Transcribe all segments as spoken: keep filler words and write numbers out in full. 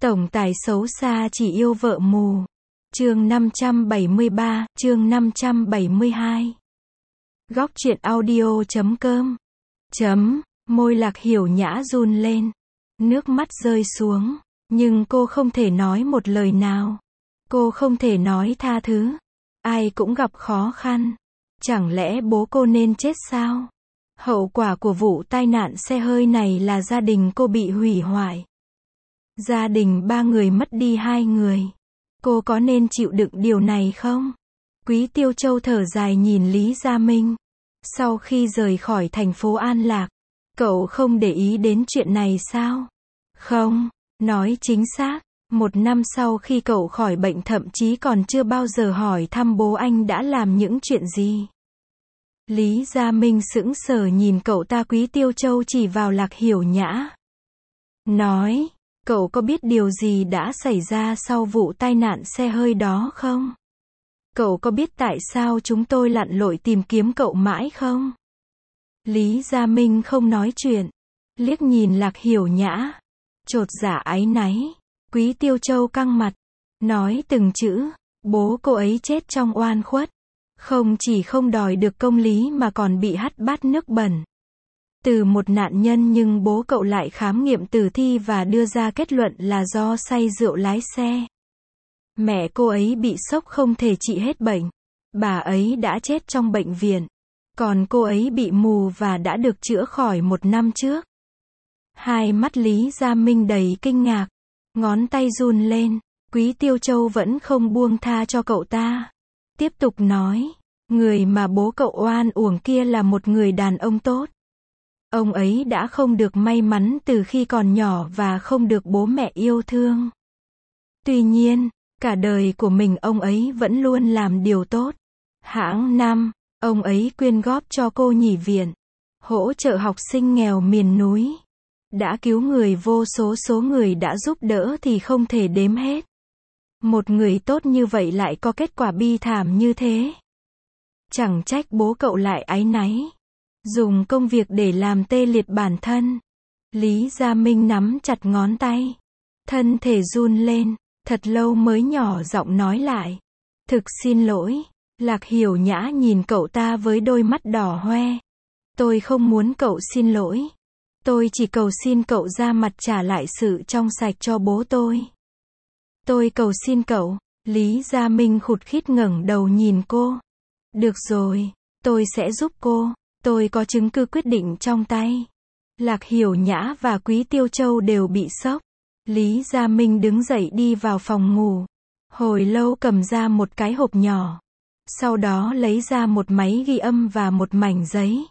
Tổng tài xấu xa chỉ yêu vợ mù. Chương năm trăm bảy mươi ba, chương năm trăm bảy mươi hai. Góc truyện audio chấm com. Chấm, môi Lạc Hiểu Nhã run lên. Nước mắt rơi xuống, nhưng cô không thể nói một lời nào. Cô không thể nói tha thứ. Ai cũng gặp khó khăn. Chẳng lẽ bố cô nên chết sao? Hậu quả của vụ tai nạn xe hơi này là gia đình cô bị hủy hoại. Gia đình ba người mất đi hai người. Cô có nên chịu đựng điều này không? Quý Tiêu Châu thở dài nhìn Lý Gia Minh. Sau khi rời khỏi thành phố An Lạc, cậu không để ý đến chuyện này sao? Không, nói chính xác, một năm sau khi cậu khỏi bệnh thậm chí còn chưa bao giờ hỏi thăm bố anh đã làm những chuyện gì. Lý Gia Minh sững sờ nhìn cậu ta. Quý Tiêu Châu chỉ vào Lạc Hiểu Nhã. Nói, cậu có biết điều gì đã xảy ra sau vụ tai nạn xe hơi đó không? Cậu có biết tại sao chúng tôi lặn lội tìm kiếm cậu mãi không? Lý Gia Minh không nói chuyện. Liếc nhìn Lạc Hiểu Nhã. Chột dạ áy náy. Quý Tiêu Châu căng mặt. Nói từng chữ. Bố cô ấy chết trong oan khuất. Không chỉ không đòi được công lý mà còn bị hắt bát nước bẩn. Từ một nạn nhân nhưng bố cậu lại khám nghiệm tử thi và đưa ra kết luận là do say rượu lái xe. Mẹ cô ấy bị sốc không thể trị hết bệnh. Bà ấy đã chết trong bệnh viện. Còn cô ấy bị mù và đã được chữa khỏi một năm trước. Hai mắt Lý Gia Minh đầy kinh ngạc. Ngón tay run lên. Quý Tiêu Châu vẫn không buông tha cho cậu ta. Tiếp tục nói. Người mà bố cậu oan uổng kia là một người đàn ông tốt. Ông ấy đã không được may mắn từ khi còn nhỏ và không được bố mẹ yêu thương. Tuy nhiên, cả đời của mình ông ấy vẫn luôn làm điều tốt. Hãng năm, ông ấy quyên góp cho cô nhi viện, hỗ trợ học sinh nghèo miền núi. Đã cứu người vô số, số người đã giúp đỡ thì không thể đếm hết. Một người tốt như vậy lại có kết quả bi thảm như thế. Chẳng trách bố cậu lại áy náy. Dùng công việc để làm tê liệt bản thân. Lý Gia Minh nắm chặt ngón tay. Thân thể run lên. Thật lâu mới nhỏ giọng nói lại. Thực xin lỗi. Lạc Hiểu Nhã nhìn cậu ta với đôi mắt đỏ hoe. Tôi không muốn cậu xin lỗi. Tôi chỉ cầu xin cậu ra mặt trả lại sự trong sạch cho bố tôi. Tôi cầu xin cậu. Lý Gia Minh khụt khít ngẩng đầu nhìn cô. Được rồi, tôi sẽ giúp cô. Tôi có chứng cứ quyết định trong tay. Lạc Hiểu Nhã và Quý Tiêu Châu đều bị sốc. Lý Gia Minh đứng dậy đi vào phòng ngủ. Hồi lâu cầm ra một cái hộp nhỏ. Sau đó lấy ra một máy ghi âm và một mảnh giấy.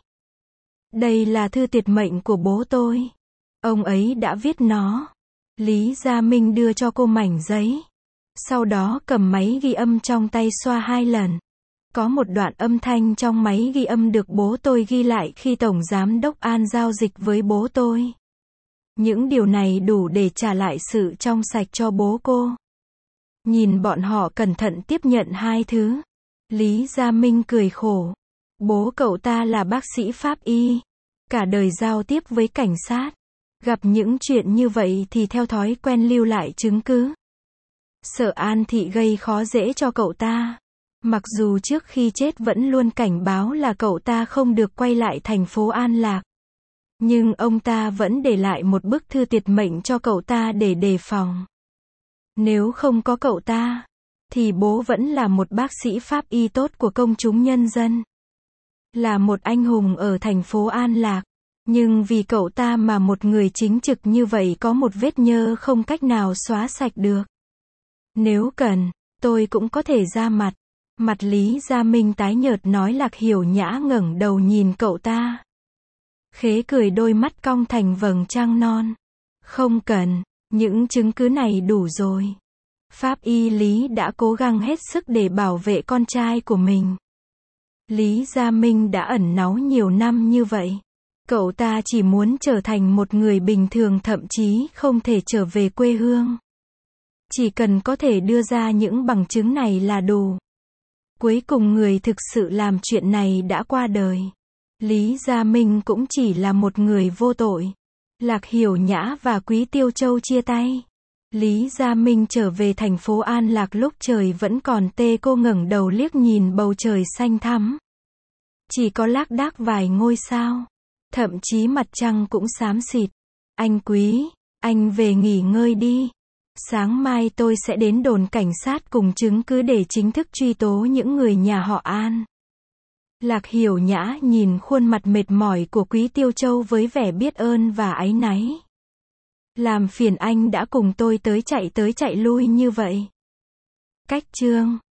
Đây là thư tuyệt mệnh của bố tôi. Ông ấy đã viết nó. Lý Gia Minh đưa cho cô mảnh giấy. Sau đó cầm máy ghi âm trong tay xoa hai lần. Có một đoạn âm thanh trong máy ghi âm được bố tôi ghi lại khi Tổng Giám đốc An giao dịch với bố tôi. Những điều này đủ để trả lại sự trong sạch cho bố cô. Nhìn bọn họ cẩn thận tiếp nhận hai thứ. Lý Gia Minh cười khổ. Bố cậu ta là bác sĩ pháp y. Cả đời giao tiếp với cảnh sát. Gặp những chuyện như vậy thì theo thói quen lưu lại chứng cứ. Sợ An Thị gây khó dễ cho cậu ta. Mặc dù trước khi chết vẫn luôn cảnh báo là cậu ta không được quay lại thành phố An Lạc. Nhưng ông ta vẫn để lại một bức thư tuyệt mệnh cho cậu ta để đề phòng. Nếu không có cậu ta, thì bố vẫn là một bác sĩ pháp y tốt của công chúng nhân dân. Là một anh hùng ở thành phố An Lạc. Nhưng vì cậu ta mà một người chính trực như vậy có một vết nhơ không cách nào xóa sạch được. Nếu cần, tôi cũng có thể ra mặt. Mặt Lý Gia Minh tái nhợt nói. Lạc Hiểu Nhã ngẩng đầu nhìn cậu ta. Khế cười đôi mắt cong thành vầng trăng non. Không cần, những chứng cứ này đủ rồi. Pháp y Lý đã cố gắng hết sức để bảo vệ con trai của mình. Lý Gia Minh đã ẩn náu nhiều năm như vậy. Cậu ta chỉ muốn trở thành một người bình thường, thậm chí không thể trở về quê hương. Chỉ cần có thể đưa ra những bằng chứng này là đủ. Cuối cùng người thực sự làm chuyện này đã qua đời. Lý Gia Minh cũng chỉ là một người vô tội. Lạc Hiểu Nhã và Quý Tiêu Châu chia tay. Lý Gia Minh trở về thành phố An Lạc lúc trời vẫn còn tê, cô ngẩng đầu liếc nhìn bầu trời xanh thắm. Chỉ có lác đác vài ngôi sao. Thậm chí mặt trăng cũng xám xịt. Anh Quý, anh về nghỉ ngơi đi. Sáng mai tôi sẽ đến đồn cảnh sát cùng chứng cứ để chính thức truy tố những người nhà họ An. Lạc Hiểu Nhã nhìn khuôn mặt mệt mỏi của Quý Tiêu Châu với vẻ biết ơn và áy náy. Làm phiền anh đã cùng tôi tới chạy tới chạy lui như vậy. Cách chương